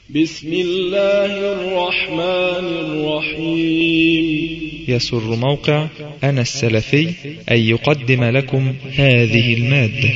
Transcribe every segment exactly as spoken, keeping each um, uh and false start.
بسم الله الرحمن الرحيم. يسر موقع أنا السلفي أن يقدم لكم هذه المادة.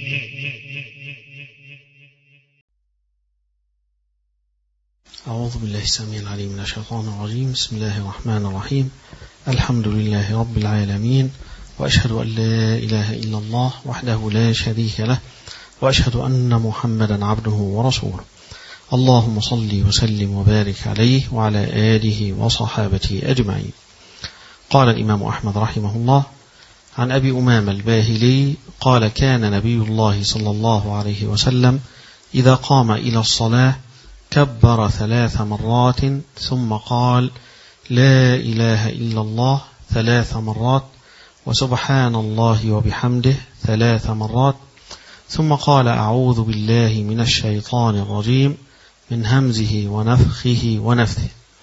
أعوذ بالله السميع العليم من الشيطان الرجيم. بسم الله الرحمن الرحيم. الحمد لله رب العالمين، وأشهد أن لا إله إلا الله وحده لا شريك له، وأشهد أن محمدا عبده ورسوله. اللهم صل وسلم وبارك عليه وعلى آله وصحابته أجمعين. قال الإمام أحمد رحمه الله عن أبي أمامة الباهلي قال: كان نبي الله صلى الله عليه وسلم إذا قام إلى الصلاة كبر ثلاث مرات ثم قال: لا إله إلا الله ثلاث مرات، وسبحان الله وبحمده ثلاث مرات، ثم قال: أعوذ بالله من الشيطان الرجيم من همزه ونفخه ونفثه.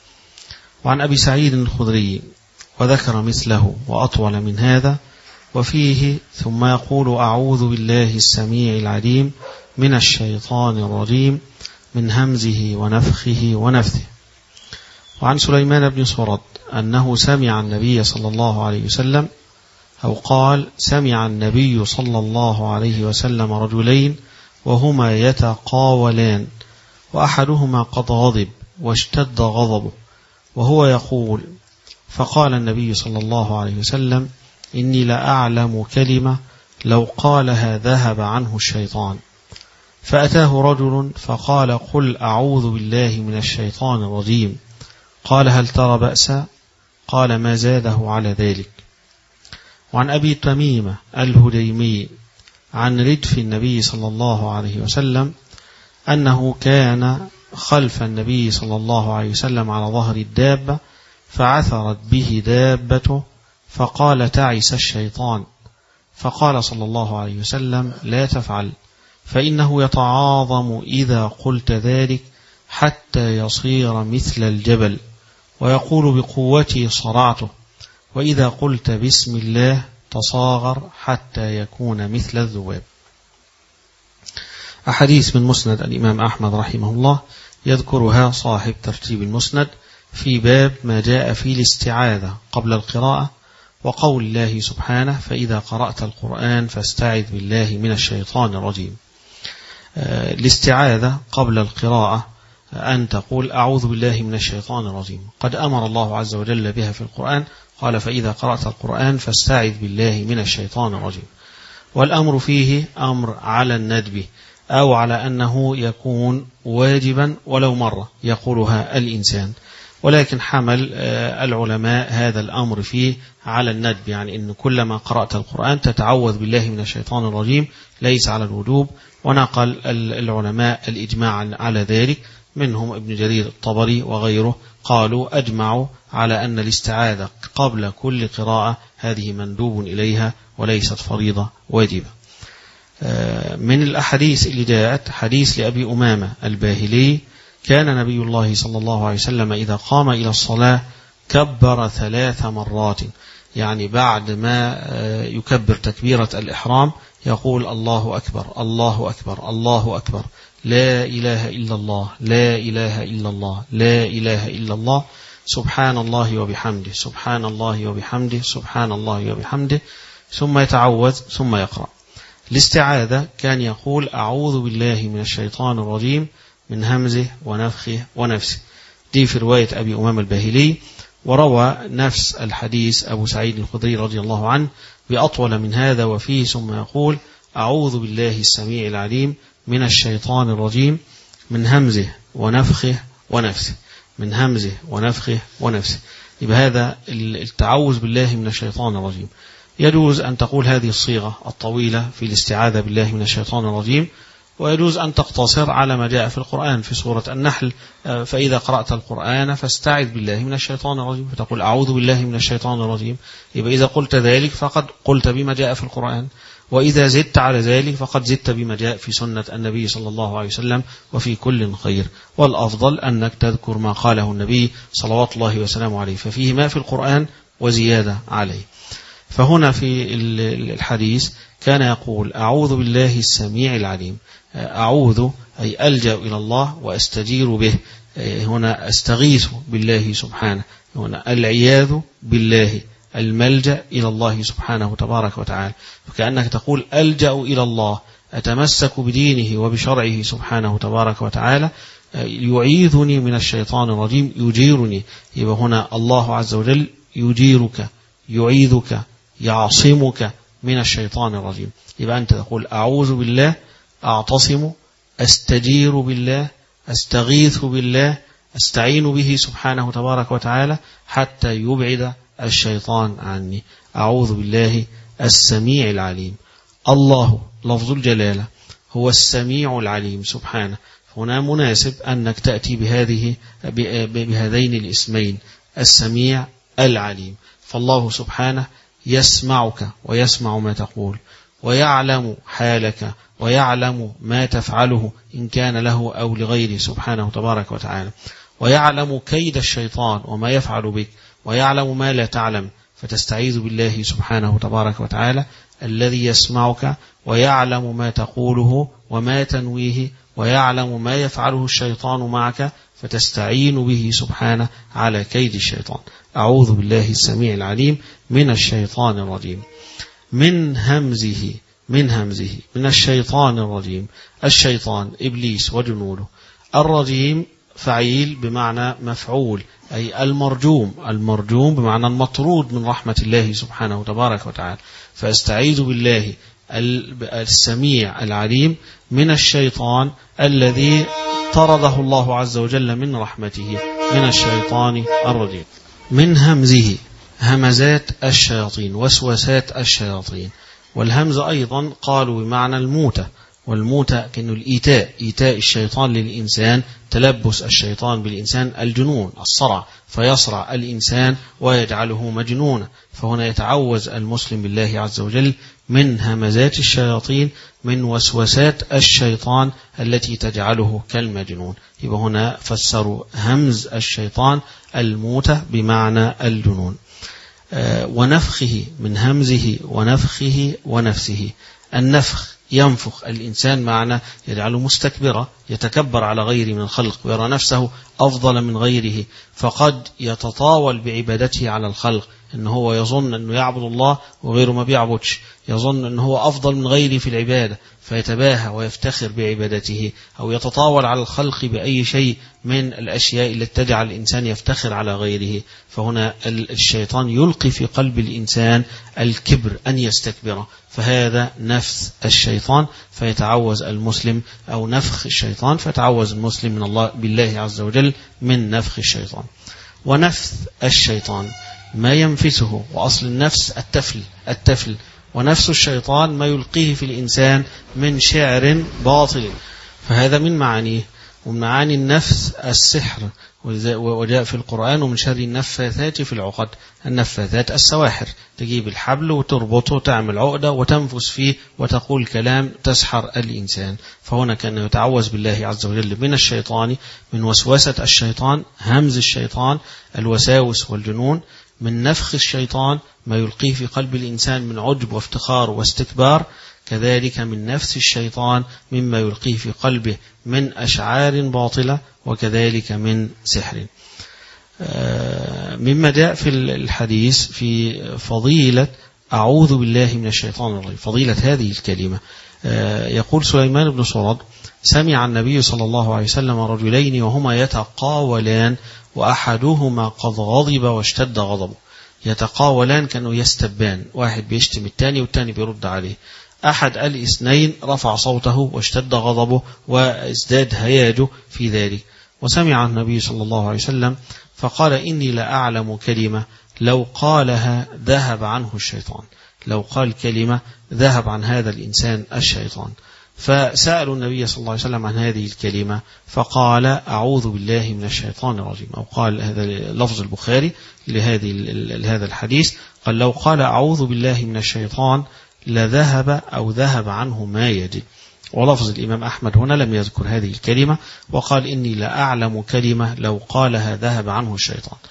وعن أبي سعيد الخدري وذكر مثله وأطول من هذا، وفيه: ثم يقول: أعوذ بالله السميع العليم من الشيطان الرجيم من همزه ونفخه ونفثه. وعن سليمان بن سرد أنه سمع النبي صلى الله عليه وسلم أو قال: سمع النبي صلى الله عليه وسلم رجلين وهما يتقاولان، وأحدهما قد غضب واشتد غضبه وهو يقول، فقال النبي صلى الله عليه وسلم: إني لأعلم كلمة لو قالها ذهب عنه الشيطان. فأتاه رجل فقال: قل أعوذ بالله من الشيطان الرجيم. قال: هل ترى بأسا؟ قال: ما زاده على ذلك. وعن أبي تميمة الهديمي عن ردف النبي صلى الله عليه وسلم أنه كان خلف النبي صلى الله عليه وسلم على ظهر الدابة، فعثرت به دابته، فقال: تعس الشيطان. فقال صلى الله عليه وسلم: لا تفعل، فإنه يتعاظم إذا قلت ذلك حتى يصير مثل الجبل، ويقول بقوته صرعته، وإذا قلت بسم الله تصاغر حتى يكون مثل الذباب. أحاديث من مسند الإمام أحمد رحمه الله يذكرها صاحب ترتيب المسند في باب ما جاء في الاستعاذة قبل القراءة، وقول الله سبحانه: فإذا قرأت القرآن فاستعذ بالله من الشيطان الرجيم. الاستعاذة قبل القراءة أن تقول: أعوذ بالله من الشيطان الرجيم. قد أمر الله عز وجل بها في القرآن، قال: فإذا قرأت القرآن فاستعذ بالله من الشيطان الرجيم. والأمر فيه أمر على الندب، أو على أنه يكون واجبا ولو مرة يقولها الإنسان، ولكن حمل العلماء هذا الأمر فيه على الندب، يعني أن كلما قرأت القرآن تتعوذ بالله من الشيطان الرجيم، ليس على الوجوب. ونقل العلماء الإجماع على ذلك، منهم ابن جرير الطبري وغيره، قالوا أجمعوا على أن الاستعاذة قبل كل قراءة هذه مندوب إليها وليست فريضة واجبة. من الأحاديث اللي جاءت حديث لأبي أمامة الباهلي: كان نبي الله صلى الله عليه وسلم إذا قام إلى الصلاة كبر ثلاث مرات، يعني بعد ما يكبر تكبيرة الإحرام يقول: الله أكبر الله أكبر الله أكبر، لا إله إلا الله لا إله إلا الله لا إله إلا الله، سبحان الله وبحمده سبحان الله وبحمده سبحان الله وبحمده، ثم يتعوذ ثم يقرأ. الاستعاذة كان يقول: أعوذ بالله من الشيطان الرجيم من همزه ونفخه ونفسه. دي في رواية أبي أمامة الباهلي. وروى نفس الحديث أبو سعيد الخدري رضي الله عنه بأطول من هذا، وفيه: ثم يقول: أعوذ بالله السميع العليم من الشيطان الرجيم من همزه ونفخه ونفسه، من همزه ونفخه ونفسه. يبقى هذا التعوذ بالله من الشيطان الرجيم. يجوز أن تقول هذه الصيغة الطويلة في الاستعاذة بالله من الشيطان الرجيم، ويجوز أن تقتصر على ما جاء في القرآن في سورة النحل: فإذا قرأت القرآن فاستعذ بالله من الشيطان الرجيم، فتقول: أعوذ بالله من الشيطان الرجيم. يبقى إذا قلت ذلك فقد قلت بما جاء في القرآن، وإذا زدت على ذلك فقد زدت بما جاء في سنة النبي صلى الله عليه وسلم، وفي كل خير. والأفضل أنك تذكر ما قاله النبي صلوات الله وسلامه عليه، ففيه ما في القرآن وزيادة عليه. فهنا في الحديث كان يقول: أعوذ بالله السميع العليم، أعوذ أي ألجأ إلى الله وأستجير به، هنا أستغيث بالله سبحانه، هنا العياذ بالله، الملجأ إلى الله سبحانه تبارك وتعالى. فكأنك تقول ألجأ إلى الله، أتمسك بدينه وبشرعه سبحانه تبارك وتعالى، يعيذني من الشيطان الرجيم، يجيرني. يبقى هنا الله عز وجل يجيرك، يعيذك، يعصمك من الشيطان الرجيم. يبقى أنت تقول أعوذ بالله، أعتصم، أستجير بالله، أستغيث بالله، أستعين به سبحانه تبارك وتعالى حتى يبعد الشيطان عني. أعوذ بالله السميع العليم. الله لفظ الجلالة هو السميع العليم سبحانه، هنا مناسب أنك تأتي بهذه بهذين الاسمين، السميع العليم. فالله سبحانه يسمعك ويسمع ما تقول، ويعلم حالك، ويعلم ما تفعله إن كان له أو لغيره سبحانه تبارك وتعالى، ويعلم كيد الشيطان وما يفعل بك، ويعلم ما لا تعلم، فتستعيذ بالله سبحانه تبارك وتعالى الذي يسمعك ويعلم ما تقوله وما تنويه، ويعلم ما يفعله الشيطان معك، فتستعين به سبحانه على كيد الشيطان. أعوذ بالله السميع العليم من الشيطان الرجيم، من همزه من همزه من الشيطان الرجيم. الشيطان إبليس وجنوده، الرجيم فعيل بمعنى مفعول، أي المرجوم، المرجوم بمعنى المطرود من رحمة الله سبحانه تبارك وتعالى. فاستعيذ بالله السميع العليم من الشيطان الذي طرده الله عز وجل من رحمته، من الشيطان الرجيم. من همزه، همزات الشياطين، وسوسات الشياطين. والهمز أيضا قالوا بمعنى الموتة، والموتة كأنه الإيتاء، إيتاء الشيطان للإنسان، تلبس الشيطان بالإنسان، الجنون، الصرع، فيصرع الإنسان ويجعله مجنونا. فهنا يتعوذ المسلم بالله عز وجل من همزات الشياطين، من وسوسات الشيطان التي تجعله كالمجنون. يبقى هنا فسروا همز الشيطان الموتة بمعنى الجنون. ونفخه، من همزه ونفخه ونفسه. النفخ ينفخ الإنسان معنى يجعله مستكبرا، يتكبر على غيره من الخلق، ويرى نفسه أفضل من غيره، فقد يتطاول بعبادته على الخلق، إنه هو يظن أنه يعبد الله وغيره ما بيعبدش، يظن أنه هو أفضل من غيره في العبادة، فيتباهى ويفتخر بعبادته، أو يتطاول على الخلق بأي شيء من الأشياء التي تجعل الإنسان يفتخر على غيره. فهنا الشيطان يلقي في قلب الإنسان الكبر، أن يستكبر، فهذا نفث الشيطان، فيتعوذ المسلم، أو نفخ الشيطان، فيتعوذ المسلم من الله بالله عز وجل من نفخ الشيطان. ونفث الشيطان ما ينفسه، وأصل النفس التفل التفل ونفس الشيطان ما يلقيه في الإنسان من شعر باطل، فهذا من معانيه. ومن معاني النفس السحر، وجاء في القرآن ومن شر النفاثات في العقد. النفاثات السواحر، تجيب الحبل وتربطه وتعمل عقدة وتنفس فيه وتقول كلام تسحر الإنسان. فهنا كان يتعوذ بالله عز وجل من الشيطان، من وسوسة الشيطان، همز الشيطان، الوساوس والجنون. من نفخ الشيطان ما يلقيه في قلب الإنسان من عجب وافتخار واستكبار، كذلك من نفس الشيطان مما يلقيه في قلبه من أشعار باطلة، وكذلك من سحر. مما جاء في الحديث في فضيلة أعوذ بالله من الشيطان الرجيم، فضيلة هذه الكلمة، يقول سليمان بن سرد: سمع النبي صلى الله عليه وسلم رجلين وهما يتقاولان، وأحدهما قد غضب واشتد غضبه. يتقاولان كانوا يستبان، واحد بيشتم الثاني والثاني بيرد عليه. أحد الاثنين رفع صوته واشتد غضبه وازداد هياجه في ذلك. وسمع النبي صلى الله عليه وسلم فقال: إني لأعلم كلمة لو قالها ذهب عنه الشيطان، لو قال كلمة ذهب عن هذا الإنسان الشيطان. فسألوا النبي صلى الله عليه وسلم عن هذه الكلمة، فقال: أعوذ بالله من الشيطان الرجيم، أو قال هذا لفظ البخاري لهذه لهذا الحديث، قال: لو قال أعوذ بالله من الشيطان لذهب أو ذهب عنه ما يجد. ولفظ الإمام أحمد هنا لم يذكر هذه الكلمة، وقال: إني لأعلم كلمة لو قالها ذهب عنه الشيطان.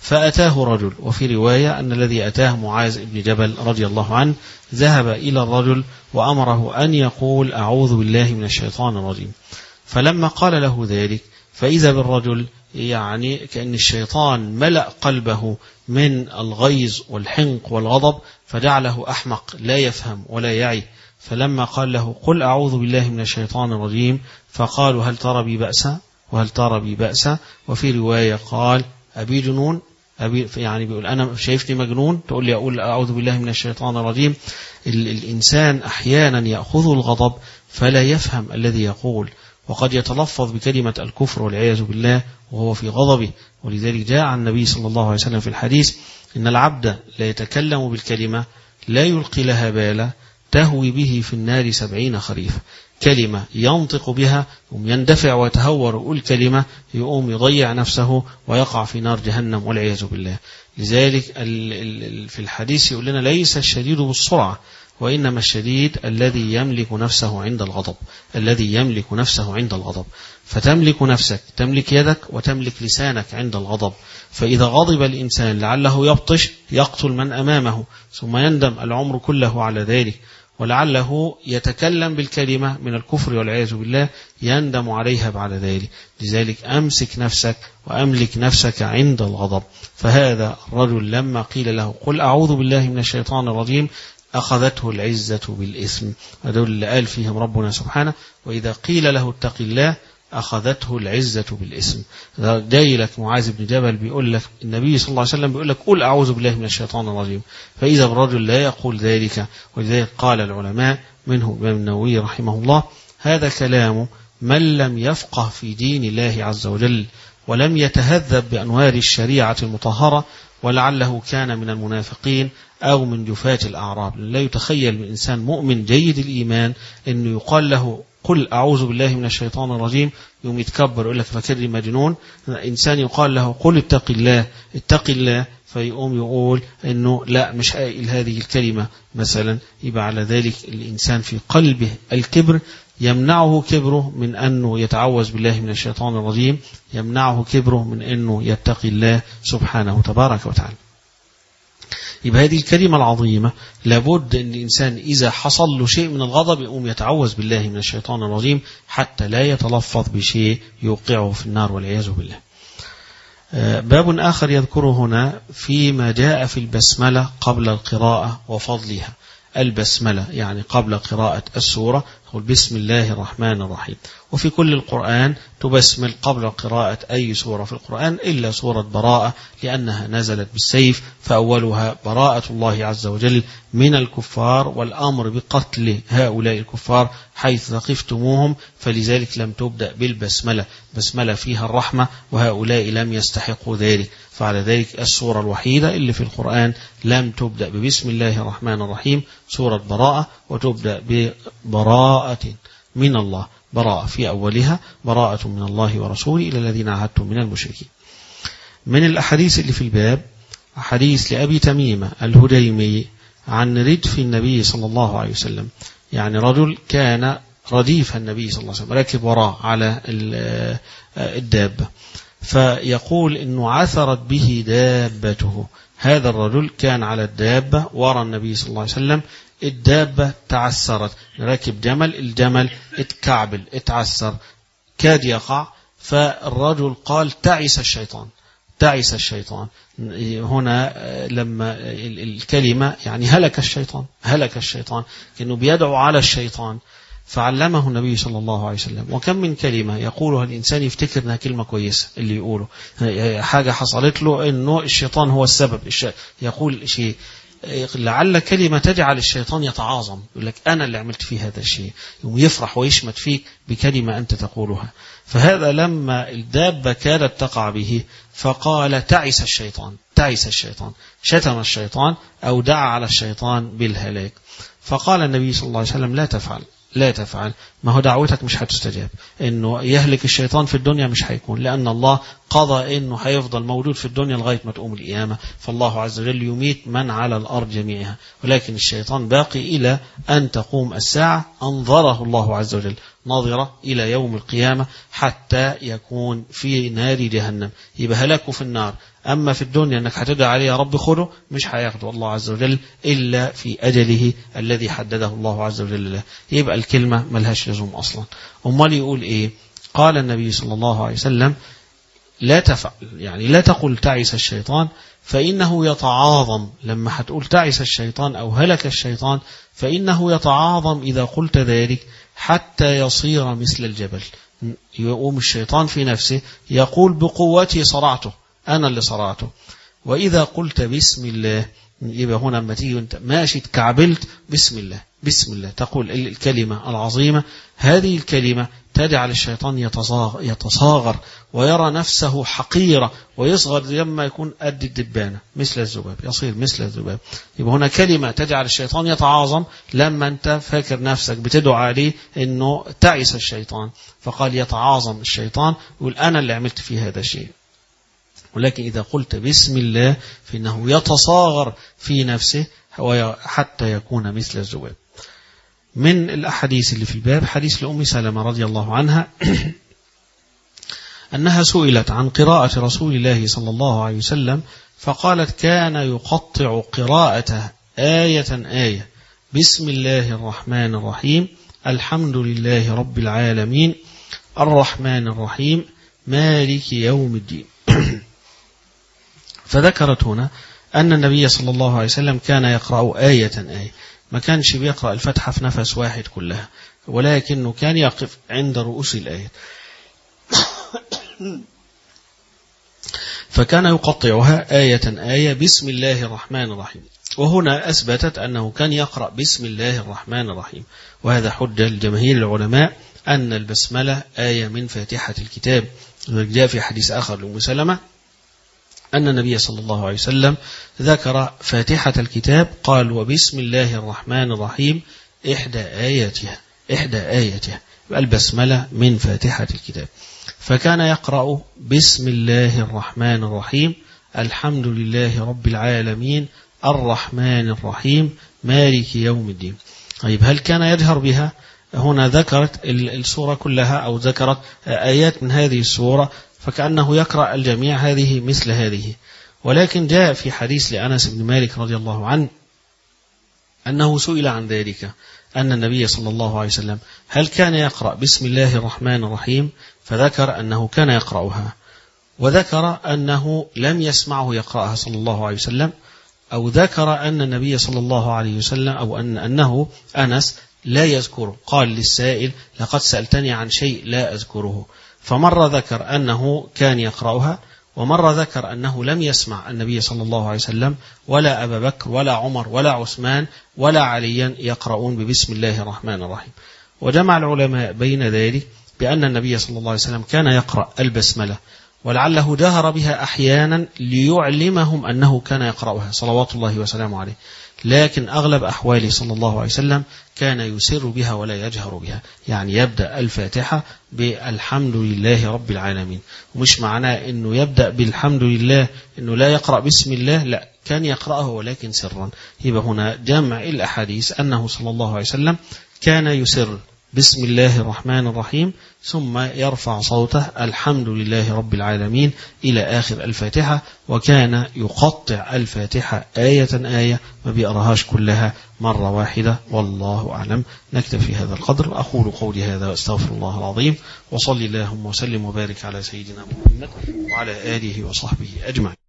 فأتاه رجل. وفي رواية أن الذي أتاه معاذ بن جبل رضي الله عنه، ذهب إلى الرجل وأمره أن يقول أعوذ بالله من الشيطان الرجيم. فلما قال له ذلك فإذا بالرجل يعني كأن الشيطان ملأ قلبه من الغيظ والحنق والغضب، فجعله أحمق لا يفهم ولا يعي. فلما قال له قل أعوذ بالله من الشيطان الرجيم، فقالوا هل ترى بي بأسا وهل ترى بي بأسا. وفي رواية قال أبي جنون، أبي يعني بيقول أنا شايفني مجنون تقول لي أقول أعوذ بالله من الشيطان الرجيم. الإنسان أحيانا يأخذ الغضب فلا يفهم الذي يقول، وقد يتلفظ بكلمة الكفر والعياذ بالله وهو في غضبه. ولذلك جاء عن النبي صلى الله عليه وسلم في الحديث إن العبد لا يتكلم بالكلمة لا يلقي لها بالا تهوي به في النار سبعين خريفا. كلمة ينطق بها يقوم يندفع ويتهور ويقول كلمة يقوم يضيع نفسه ويقع في نار جهنم والعياذ بالله. لذلك في الحديث يقول لنا ليس الشديد بالسرعة، وإنما الشديد الذي يملك نفسه عند الغضب، الذي يملك نفسه عند الغضب. فتملك نفسك، تملك يدك وتملك لسانك عند الغضب. فإذا غضب الإنسان لعله يبطش يقتل من أمامه، ثم يندم العمر كله على ذلك، ولعله يتكلم بالكلمة من الكفر والعياذ بالله يندم عليها بعد ذلك. لذلك أمسك نفسك وأملك نفسك عند الغضب. فهذا الرجل لما قيل له قل أعوذ بالله من الشيطان الرجيم أخذته العزة بالإثم. هذول اللي قال فيهم ربنا سبحانه وإذا قيل له اتق الله أخذته العزة بالإثم. جاي لك معاذ بن جبل بيقول لك النبي صلى الله عليه وسلم بيقول لك قل أعوذ بالله من الشيطان الرجيم، فإذا الرجل لا يقول ذلك. ولذلك قال العلماء منه الإمام النووي رحمه الله هذا كلام من لم يفقه في دين الله عز وجل ولم يتهذب بأنوار الشريعة المطهرة، ولعله كان من المنافقين أو من جفاة الأعراب. لا يتخيل من إنسان مؤمن جيد الإيمان أنه يقال له قل أعوذ بالله من الشيطان الرجيم يوم يتكبر يقول لك فكرني مجنون. إنسان يقال له قل اتق الله اتق الله فيقوم يقول أنه لا مش قائل هذه الكلمة مثلا. يبقى على ذلك الإنسان في قلبه الكبر يمنعه كبره من أنه يتعوذ بالله من الشيطان الرجيم، يمنعه كبره من أنه يتقي الله سبحانه تبارك وتعالى. يبقى هذه الكلمة العظيمة لابد أن الإنسان إذا حصل له شيء من الغضب يقوم يتعوذ بالله من الشيطان الرجيم حتى لا يتلفظ بشيء يوقعه في النار والعياذ بالله. باب آخر يذكره هنا فيما جاء في البسملة قبل القراءة وفضلها. البسملة يعني قبل قراءة السورة قل بسم الله الرحمن الرحيم. وفي كل القرآن تبسمل قبل قراءة أي سورة في القرآن إلا سورة براءة لأنها نزلت بالسيف، فأولها براءة الله عز وجل من الكفار والأمر بقتل هؤلاء الكفار حيث ثقفتموهم، فلذلك لم تبدأ بالبسملة. بسملة فيها الرحمة وهؤلاء لم يستحقوا ذلك، فعلى ذلك السورة الوحيدة اللي في القرآن لم تبدأ ببسم الله الرحمن الرحيم سورة براءة، وتبدأ ببراءة من الله، براءة في أولها براءة من الله ورسوله إلى الذين عاهدتم من المشركين. من الأحاديث اللي في الباب حديث لأبي تميمة الهديمي عن ردف النبي صلى الله عليه وسلم، يعني رجل كان رديف النبي صلى الله عليه وسلم راكب وراء على الدابة، فيقول إنه عثرت به دابته. هذا الرجل كان على الدابة وراء النبي صلى الله عليه وسلم، الدابة تعثرت، راكب جمل، الجمل اتكعبل اتعثر كاد يقع، فالرجل قال تعس الشيطان تعس الشيطان. هنا لما الكلمة يعني هلك الشيطان هلك الشيطان كأنه بيدعو على الشيطان، فعلمه النبي صلى الله عليه وسلم. وكم من كلمة يقولها الإنسان يفتكر أنها كلمة كويسة، اللي يقوله حاجة حصلت له أنه الشيطان هو السبب، يقول شيء لعل كلمة تجعل الشيطان يتعاظم، يقول لك أنا اللي عملت فيه هذا الشيء، يوم يفرح ويشمت فيك بكلمة أنت تقولها. فهذا لما الدابة كادت تقع به فقال تعس الشيطان تعس الشيطان، شتم الشيطان أو دعا على الشيطان بالهلاك. فقال النبي صلى الله عليه وسلم لا تفعل لا تفعل، ما هو دعوتك مش هتستجاب، انه يهلك الشيطان في الدنيا مش هيكون، لان الله قضى انه هيفضل موجود في الدنيا لغايه ما تقوم القيامه، فالله عز وجل يميت من على الارض جميعها، ولكن الشيطان باقي الى ان تقوم الساعه، انظره الله عز وجل ناظرة إلى يوم القيامة حتى يكون في نار جهنم، يبقى هلاكه في النار. أما في الدنيا أنك هتدعى عليه يا رب خده، مش هياخده الله عز وجل إلا في أجله الذي حدده الله عز وجل له. يبقى الكلمة ملهاش لزوم أصلا. أمال يقول إيه؟ قال النبي صلى الله عليه وسلم لا تفعل، يعني لا تقل تعس الشيطان فإنه يتعاظم. لما هتقول تعس الشيطان أو هلك الشيطان فإنه يتعاظم إذا قلت ذلك حتى يصير مثل الجبل. يقوم الشيطان في نفسه يقول بقوتي صرعته، أنا اللي صرعته. وإذا قلت بسم الله، يبقى هنا لما تيجي وانت ماشي تكعبلت بسم الله بسم الله، تقول الكلمة العظيمة. هذه الكلمة تجعل الشيطان يتصاغر ويرى نفسه حقيرة ويصغر لما يكون قد الدبانة مثل الذباب، يصير مثل الذباب. يبقى هنا كلمة تجعل الشيطان يتعاظم لما أنت فاكر نفسك بتدعو عليه أنه تعس الشيطان، فقال يتعاظم الشيطان، يقول أنا اللي عملت في هذا الشيء. ولكن إذا قلت بسم الله فإنه يتصاغر في نفسه حتى يكون مثل الذباب. من الأحاديث اللي في الباب حديث لأم سلمة رضي الله عنها أنها سئلت عن قراءة رسول الله صلى الله عليه وسلم فقالت كان يقطع قراءته آية آية: بسم الله الرحمن الرحيم، الحمد لله رب العالمين، الرحمن الرحيم، مالك يوم الدين. فذكرت هنا أن النبي صلى الله عليه وسلم كان يقرأ آية آية، ما كانش بيقرأ الفتحة في نفس واحد كلها، ولكنه كان يقف عند رؤوس الآية فكان يقطعها آية آية بسم الله الرحمن الرحيم. وهنا أثبتت أنه كان يقرأ بسم الله الرحمن الرحيم، وهذا حجة لجماهير العلماء أن البسملة آية من فاتحة الكتاب. جاء في حديث آخر لأم سلمة أن النبي صلى الله عليه وسلم ذكر فاتحة الكتاب قال وبسم الله الرحمن الرحيم إحدى آياتها إحدى آياتها البسملة من فاتحة الكتاب. فكان يقرأ بسم الله الرحمن الرحيم، الحمد لله رب العالمين، الرحمن الرحيم، مالك يوم الدين. طيب هل كان يجهر بها؟ هنا ذكرت السورة كلها أو ذكرت آيات من هذه السورة، فكأنه يقرأ الجميع هذه مثل هذه. ولكن جاء في حديث لأنس بن مالك رضي الله عنه أنه سئل عن ذلك، أن النبي صلى الله عليه وسلم هل كان يقرأ بسم الله الرحمن الرحيم؟ فذكر أنه كان يقرأها، وذكر أنه لم يسمعه يقرأها صلى الله عليه وسلم، أو ذكر أن النبي صلى الله عليه وسلم أو أن أنه أنس لا يذكره. قال للسائل لقد سألتني عن شيء لا أذكره. فمرة ذكر أنه كان يقرأها، ومرة ذكر أنه لم يسمع النبي صلى الله عليه وسلم ولا أبا بكر ولا عمر ولا عثمان ولا عليا يقرؤون ببسم الله الرحمن الرحيم. وجمع العلماء بين ذلك بأن النبي صلى الله عليه وسلم كان يقرأ البسملة، ولعله جهر بها أحيانا ليعلمهم أنه كان يقرأها صلوات الله وسلامه عليه، لكن أغلب أحواله صلى الله عليه وسلم كان يسر بها ولا يجهر بها. يعني يبدأ الفاتحة بالحمد لله رب العالمين، ومش معناه أنه يبدأ بالحمد لله أنه لا يقرأ بسم الله، لا، كان يقرأه ولكن سرا. يبقى هنا جمع الأحاديث أنه صلى الله عليه وسلم كان يسر بسم الله الرحمن الرحيم ثم يرفع صوته الحمد لله رب العالمين إلى آخر الفاتحة، وكان يقطع الفاتحة آية آية ما بيقراهاش كلها مرة واحدة. والله أعلم. نكتفي في هذا القدر. أقول قولي هذا واستغفر الله العظيم، وصلي اللهم وسلم وبارك على سيدنا محمد وعلى آله وصحبه أجمعين.